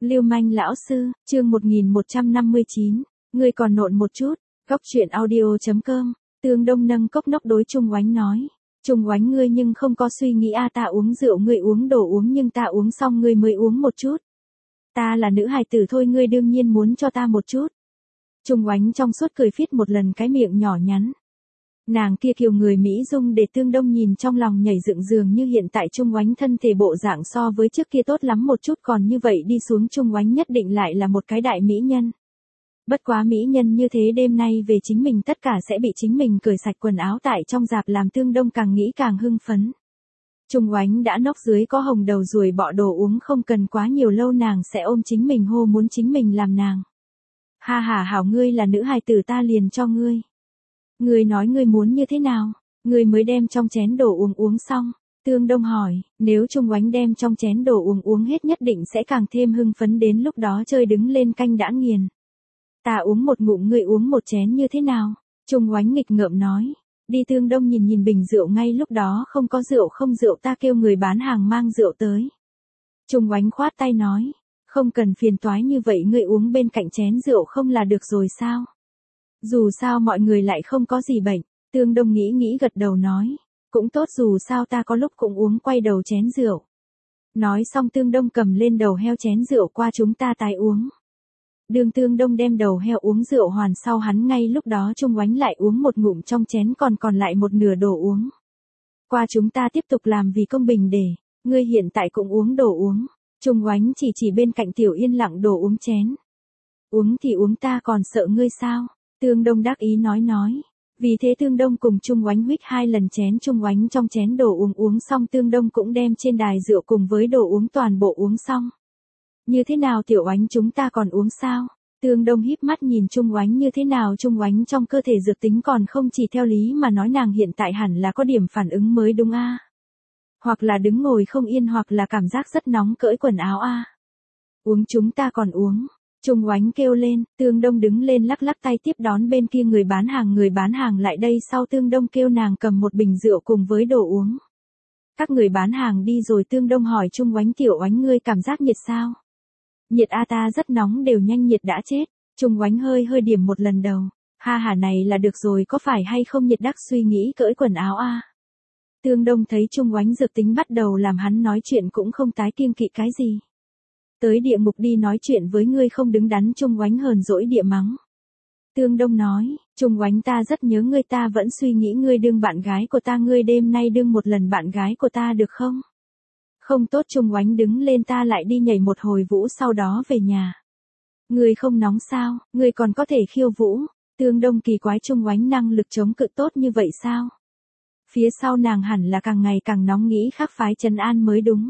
Lưu manh lão sư, chương 1159, ngươi còn nộn một chút, góc truyện audio.com, Tương Đông nâng cốc nốc đối Trung Oánh nói. Trung Oánh ngươi nhưng không có suy nghĩ ta uống rượu ngươi uống đồ uống nhưng ta uống xong ngươi mới uống một chút. Ta là nữ hài tử thôi ngươi đương nhiên muốn cho ta một chút. Trung Oánh trong suốt cười phít một lần cái miệng nhỏ nhắn. Nàng kia kiều người Mỹ Dung để Tương Đông nhìn trong lòng nhảy dựng dường như hiện tại Trung Oánh thân thể bộ dạng so với trước kia tốt lắm một chút còn như vậy đi xuống Trung Oánh nhất định lại là một cái đại mỹ nhân. Bất quá mỹ nhân như thế đêm nay về chính mình tất cả sẽ bị chính mình cởi sạch quần áo tại trong rạp làm Tương Đông càng nghĩ càng hưng phấn. Trung Oánh đã nốc dưới có hồng đầu ruồi bọ đồ uống không cần quá nhiều lâu nàng sẽ ôm chính mình hô muốn chính mình làm nàng. Ha ha hảo ngươi là nữ hài tử ta liền cho ngươi. Ngươi nói ngươi muốn như thế nào, ngươi mới đem trong chén đồ uống xong. Tương Đông hỏi, nếu Trung Oánh đem trong chén đồ uống hết nhất định sẽ càng thêm hưng phấn đến lúc đó chơi đứng lên canh đã nghiền. Ta uống một ngụm ngươi uống một chén như thế nào? Trung Oánh nghịch ngợm nói. Đi Tương Đông nhìn bình rượu ngay lúc đó không có rượu không rượu ta kêu người bán hàng mang rượu tới. Trung Oánh khoát tay nói, không cần phiền toái như vậy ngươi uống bên cạnh chén rượu không là được rồi sao? Dù sao mọi người lại không có gì bệnh, Tương Đông nghĩ gật đầu nói, cũng tốt dù sao ta có lúc cũng uống quay đầu chén rượu. Nói xong Tương Đông cầm lên đầu heo chén rượu qua chúng ta tái uống. Đường Tương Đông đem đầu heo uống rượu hoàn sau hắn ngay lúc đó Trung Oánh lại uống một ngụm trong chén còn lại một nửa đồ uống. Qua chúng ta tiếp tục làm vì công bình để, ngươi hiện tại cũng uống đồ uống. Trung Oánh chỉ bên cạnh Tiểu Yên lặng đồ uống chén. Uống thì uống ta còn sợ ngươi sao? Tương Đông đắc ý nói. Vì thế Tương Đông cùng Trung Oánh huých 2 lần chén Trung Oánh trong chén đồ uống xong Tương Đông cũng đem trên đài rượu cùng với đồ uống toàn bộ uống xong. Như thế nào Tiểu Oánh chúng ta còn uống sao? Tương Đông híp mắt nhìn Trung Oánh như thế nào Trung Oánh trong cơ thể dược tính còn không chỉ theo lý mà nói nàng hiện tại hẳn là có điểm phản ứng mới đúng a. Hoặc là đứng ngồi không yên hoặc là cảm giác rất nóng cởi quần áo a. Uống chúng ta còn uống. Trung Oánh kêu lên, Tương Đông đứng lên lắc tay tiếp đón bên kia người bán hàng lại đây sau Tương Đông kêu nàng cầm một bình rượu cùng với đồ uống. Các người bán hàng đi rồi Tương Đông hỏi Trung Oánh Tiểu Oánh ngươi cảm giác nhiệt sao? Nhiệt ta rất nóng đều nhanh nhiệt đã chết. Trung Oánh hơi điểm một lần đầu. Ha hả này là được rồi có phải hay không nhiệt đắc suy nghĩ cởi quần áo a. Tương Đông thấy Trung Oánh dược tính bắt đầu làm hắn nói chuyện cũng không tái kiêng kỵ cái gì. Tới địa ngục đi nói chuyện với ngươi không đứng đắn Trung Oánh hờn dỗi địa mắng. Tương Đông nói, Trung Oánh ta rất nhớ ngươi ta vẫn suy nghĩ ngươi đương bạn gái của ta ngươi đêm nay đương một lần bạn gái của ta được không? Không tốt Trung Oánh đứng lên ta lại đi nhảy một hồi vũ sau đó về nhà. Ngươi không nóng sao, ngươi còn có thể khiêu vũ. Tương Đông kỳ quái Trung Oánh năng lực chống cự tốt như vậy sao? Phía sau nàng hẳn là càng ngày càng nóng nghĩ khác phái trấn an mới đúng.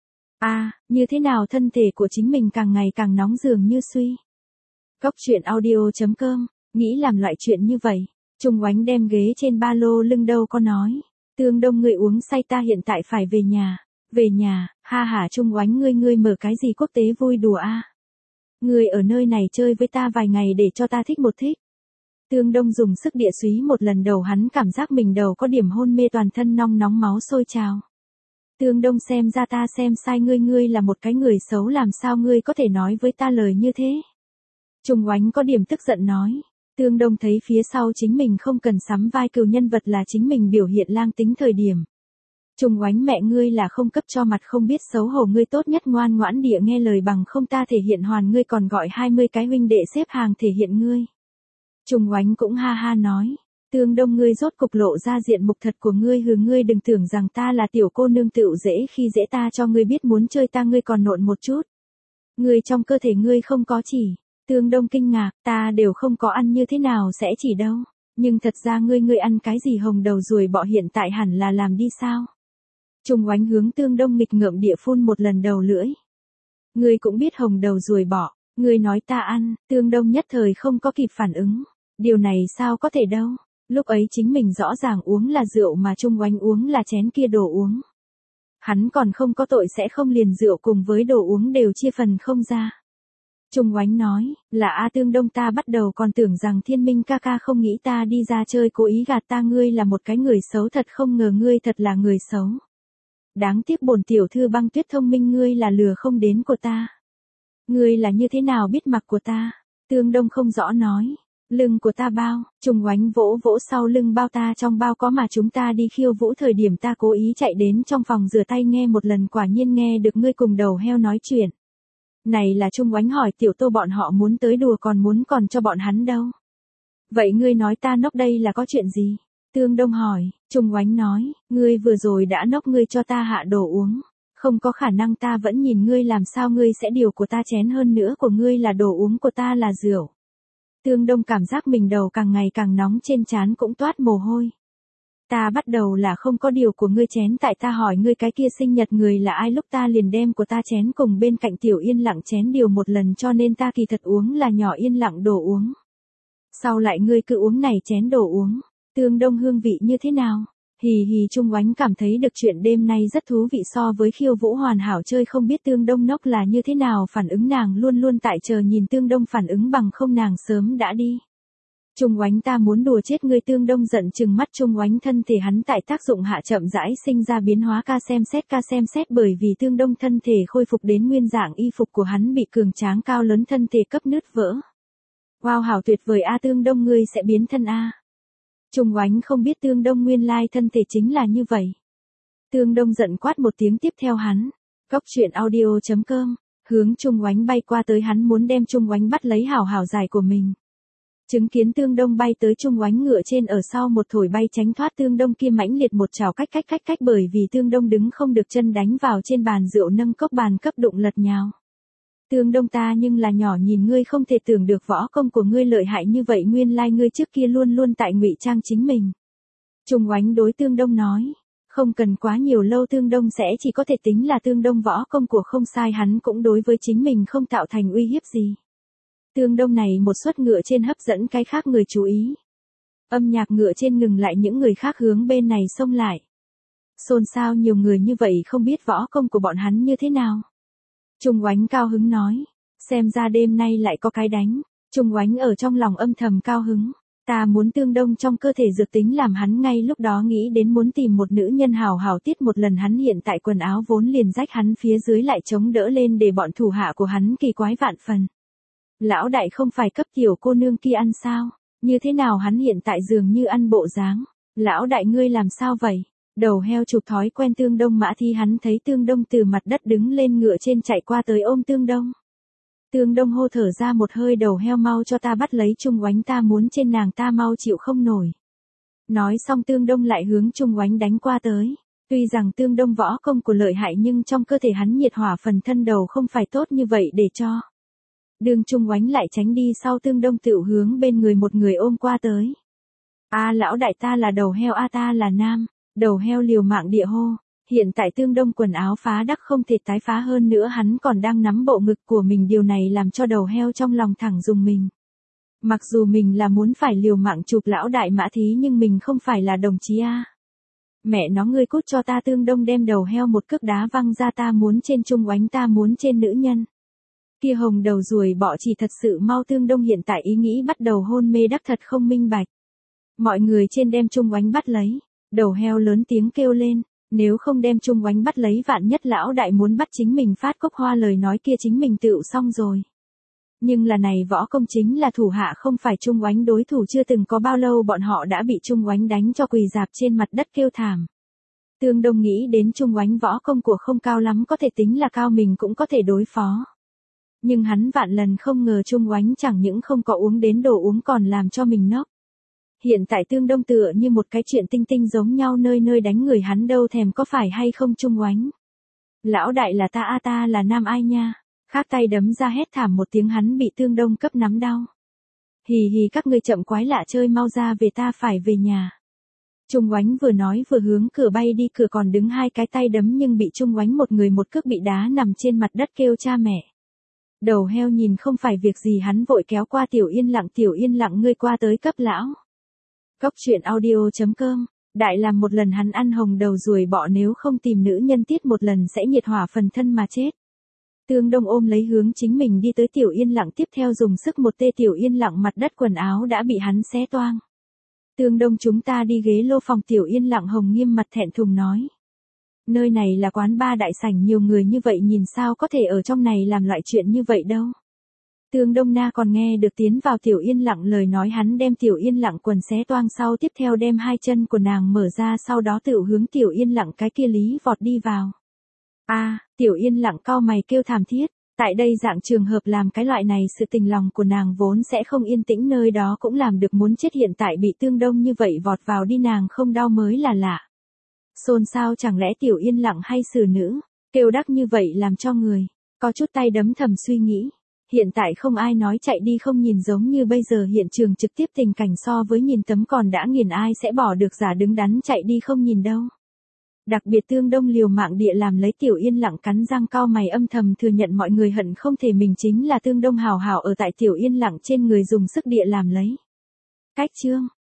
Như thế nào thân thể của chính mình càng ngày càng nóng dường như suy. Góc truyện audio.com, nghĩ làm loại chuyện như vậy. Trung Oánh đem ghế trên ba lô lưng đâu có nói. Tương Đông ngươi uống say ta hiện tại phải về nhà. Về nhà, ha hả Trung Oánh ngươi mở cái gì quốc tế vui đùa a? Ngươi ở nơi này chơi với ta vài ngày để cho ta thích một thích. Tương Đông dùng sức địa súy một lần đầu hắn cảm giác mình đầu có điểm hôn mê toàn thân nóng máu sôi trào. Tương Đông xem ra ta xem sai ngươi là một cái người xấu làm sao ngươi có thể nói với ta lời như thế. Trung Oánh có điểm tức giận nói. Tương Đông thấy phía sau chính mình không cần sắm vai cừu nhân vật là chính mình biểu hiện lang tính thời điểm. Trung Oánh mẹ ngươi là không cấp cho mặt không biết xấu hổ ngươi tốt nhất ngoan ngoãn địa nghe lời bằng không ta thể hiện hoàn ngươi còn gọi 20 cái huynh đệ xếp hàng thể hiện ngươi. Trung Oánh cũng ha ha nói. Tương Đông ngươi rốt cục lộ ra diện mục thật của ngươi ngươi đừng tưởng rằng ta là tiểu cô nương tựu dễ khi dễ ta cho ngươi biết muốn chơi ta ngươi còn nộn một chút. Ngươi trong cơ thể ngươi không có chỉ. Tương Đông kinh ngạc ta đều không có ăn như thế nào sẽ chỉ đâu. Nhưng thật ra ngươi ăn cái gì hồng đầu ruồi bọ hiện tại hẳn là làm đi sao? Trung Oánh hướng Tương Đông nghịch ngợm địa phun một lần đầu lưỡi. Ngươi cũng biết hồng đầu ruồi bọ, ngươi nói ta ăn, Tương Đông nhất thời không có kịp phản ứng. Điều này sao có thể đâu, lúc ấy chính mình rõ ràng uống là rượu mà Trung Oánh uống là chén kia đồ uống. Hắn còn không có tội sẽ không liền rượu cùng với đồ uống đều chia phần không ra. Trung Oánh nói, là Tương Đông ta bắt đầu còn tưởng rằng Thiên Minh ca ca không nghĩ ta đi ra chơi cố ý gạt ta ngươi là một cái người xấu thật không ngờ ngươi thật là người xấu. Đáng tiếc bổn tiểu thư Băng Tuyết thông minh ngươi là lừa không đến của ta. Ngươi là như thế nào biết mặc của ta? Tương Đông không rõ nói. Lưng của ta bao, Trung Oánh vỗ vỗ sau lưng bao ta trong bao có mà chúng ta đi khiêu vũ thời điểm ta cố ý chạy đến trong phòng rửa tay nghe một lần quả nhiên nghe được ngươi cùng đầu heo nói chuyện. Này là Trung Oánh hỏi Tiểu Tô bọn họ muốn tới đùa còn cho bọn hắn đâu. Vậy ngươi nói ta nốc đây là có chuyện gì? Tương Đông hỏi, Trung Oánh nói, ngươi vừa rồi đã nốc ngươi cho ta hạ đồ uống. Không có khả năng ta vẫn nhìn ngươi làm sao ngươi sẽ điều của ta chén hơn nữa của ngươi là đồ uống của ta là rượu. Tương Đông cảm giác mình đầu càng ngày càng nóng trên trán cũng toát mồ hôi. Ta bắt đầu là không có điều của ngươi chén tại ta hỏi ngươi cái kia sinh nhật người là ai lúc ta liền đem của ta chén cùng bên cạnh Tiểu Yên Lặng chén điều một lần cho nên ta kỳ thật uống là nhỏ Yên Lặng đồ uống. Sau lại ngươi cứ uống này chén đồ uống, Tương Đông hương vị như thế nào? Hì hì Trung Oánh cảm thấy được chuyện đêm nay rất thú vị so với khiêu vũ hoàn hảo chơi không biết Tương Đông nốc là như thế nào phản ứng nàng luôn luôn tại chờ nhìn Tương Đông phản ứng bằng không nàng sớm đã đi. Trung Oánh ta muốn đùa chết ngươi Tương Đông giận chừng mắt Trung Oánh thân thể hắn tại tác dụng hạ chậm rãi sinh ra biến hóa ca xem xét bởi vì Tương Đông thân thể khôi phục đến nguyên dạng y phục của hắn bị cường tráng cao lớn thân thể cấp nứt vỡ. Wow hảo tuyệt vời a Tương Đông ngươi sẽ biến thân a. Trung Oánh không biết Tương Đông nguyên lai thân thể chính là như vậy. Tương Đông giận quát một tiếng tiếp theo hắn. Cóc truyện audio.com, hướng Trung Oánh bay qua tới hắn muốn đem Trung Oánh bắt lấy hảo hảo dài của mình. Chứng kiến Tương Đông bay tới Trung Oánh ngựa trên ở sau một thổi bay tránh thoát Tương Đông kia mãnh liệt một trào cách bởi vì Tương Đông đứng không được chân đánh vào trên bàn rượu nâng cốc bàn cấp đụng lật nhào. Tương Đông ta nhưng là nhỏ nhìn ngươi không thể tưởng được võ công của ngươi lợi hại như vậy nguyên lai ngươi trước kia luôn luôn tại ngụy trang chính mình. Trung Oánh đối Tương Đông nói, không cần quá nhiều lâu Tương Đông sẽ chỉ có thể tính là Tương Đông võ công của không sai hắn cũng đối với chính mình không tạo thành uy hiếp gì. Tương Đông này một suất ngựa trên hấp dẫn cái khác người chú ý. Âm nhạc ngựa trên ngừng lại những người khác hướng bên này xông lại. Xôn xao nhiều người như vậy không biết võ công của bọn hắn như thế nào. Trung Oánh cao hứng nói, xem ra đêm nay lại có cái đánh. Trung Oánh ở trong lòng âm thầm cao hứng, ta muốn Tương Đông trong cơ thể dược tính làm hắn ngay lúc đó nghĩ đến muốn tìm một nữ nhân hào hào tiết một lần hắn hiện tại quần áo vốn liền rách hắn phía dưới lại chống đỡ lên để bọn thủ hạ của hắn kỳ quái vạn phần. Lão đại không phải cấp tiểu cô nương kia ăn sao, như thế nào hắn hiện tại dường như ăn bộ dáng, lão đại ngươi làm sao vậy? Đầu heo chụp thói quen Tương Đông mã thi hắn thấy Tương Đông từ mặt đất đứng lên ngựa trên chạy qua tới ôm Tương Đông. Tương Đông hô thở ra một hơi đầu heo mau cho ta bắt lấy Trung Oánh ta muốn trên nàng ta mau chịu không nổi. Nói xong Tương Đông lại hướng Trung Oánh đánh qua tới. Tuy rằng Tương Đông võ công của lợi hại nhưng trong cơ thể hắn nhiệt hỏa phần thân đầu không phải tốt như vậy để cho. Đường Trung Oánh lại tránh đi sau Tương Đông tựu hướng bên người một người ôm qua tới. A lão đại ta là đầu heo a ta là nam. Đầu heo liều mạng địa hô, hiện tại Tương Đông quần áo phá đắc không thể tái phá hơn nữa hắn còn đang nắm bộ ngực của mình điều này làm cho đầu heo trong lòng thẳng dùng mình. Mặc dù mình là muốn phải liều mạng chụp lão đại mã thí nhưng mình không phải là đồng chí a. Mẹ nó ngươi cút cho ta Tương Đông đem đầu heo một cước đá văng ra ta muốn trên Trung Oánh ta muốn trên nữ nhân. Kia hồng đầu ruồi bọ chỉ thật sự mau Tương Đông hiện tại ý nghĩ bắt đầu hôn mê đắc thật không minh bạch. Mọi người trên đem Trung Oánh bắt lấy. Đầu heo lớn tiếng kêu lên, nếu không đem Trung Oánh bắt lấy vạn nhất lão đại muốn bắt chính mình phát cốc hoa lời nói kia chính mình tựu xong rồi. Nhưng là này võ công chính là thủ hạ không phải Trung Oánh đối thủ chưa từng có bao lâu bọn họ đã bị Trung Oánh đánh cho quỳ dạp trên mặt đất kêu thảm. Tương Đông nghĩ đến Trung Oánh võ công của không cao lắm có thể tính là cao mình cũng có thể đối phó. Nhưng hắn vạn lần không ngờ Trung Oánh chẳng những không có uống đến đồ uống còn làm cho mình nốc. Hiện tại Tương Đông tựa như một cái chuyện tinh tinh giống nhau nơi nơi đánh người hắn đâu thèm có phải hay không Trung Oánh. Lão đại là ta a ta là nam ai nha, khác tay đấm ra hét thảm một tiếng hắn bị Tương Đông cấp nắm đau. Hì hì các ngươi chậm quái lạ chơi mau ra về ta phải về nhà. Trung Oánh vừa nói vừa hướng cửa bay đi cửa còn đứng hai cái tay đấm nhưng bị Trung Oánh một người một cước bị đá nằm trên mặt đất kêu cha mẹ. Đầu heo nhìn không phải việc gì hắn vội kéo qua Tiểu Yên Lặng ngươi qua tới cấp lão. Cóc truyện audio.com, đại làm một lần hắn ăn hồng đầu ruồi bọ nếu không tìm nữ nhân tiết một lần sẽ nhiệt hỏa phần thân mà chết. Tương Đông ôm lấy hướng chính mình đi tới Tiểu Yên Lặng tiếp theo dùng sức một tê Tiểu Yên Lặng mặt đất quần áo đã bị hắn xé toang. Tương Đông chúng ta đi ghế lô phòng Tiểu Yên Lặng hồng nghiêm mặt thẹn thùng nói. Nơi này là quán bar đại sảnh nhiều người như vậy nhìn sao có thể ở trong này làm loại chuyện như vậy đâu. Tương Đông Na còn nghe được tiến vào Tiểu Yên Lặng lời nói, hắn đem Tiểu Yên Lặng quần xé toang, sau tiếp theo đem hai chân của nàng mở ra, sau đó tự hướng Tiểu Yên Lặng cái kia lý vọt đi vào. Tiểu Yên Lặng cau mày kêu thảm thiết, tại đây dạng trường hợp làm cái loại này sự tình lòng của nàng vốn sẽ không yên tĩnh, nơi đó cũng làm được muốn chết, hiện tại bị Tương Đông như vậy vọt vào đi nàng không đau mới là lạ. Xôn xao, chẳng lẽ Tiểu Yên Lặng hay xử nữ, kêu đắc như vậy làm cho người có chút tay đấm thầm suy nghĩ. Hiện tại không ai nói chạy đi không nhìn, giống như bây giờ hiện trường trực tiếp tình cảnh so với nhìn tấm còn đã nghiền, ai sẽ bỏ được giả đứng đắn chạy đi không nhìn đâu. Đặc biệt Tương Đông liều mạng địa làm lấy Tiểu Yên Lặng cắn răng cau mày âm thầm thừa nhận mọi người hận không thể mình chính là Tương Đông hào hào ở tại Tiểu Yên Lặng trên người dùng sức địa làm lấy. Cách chương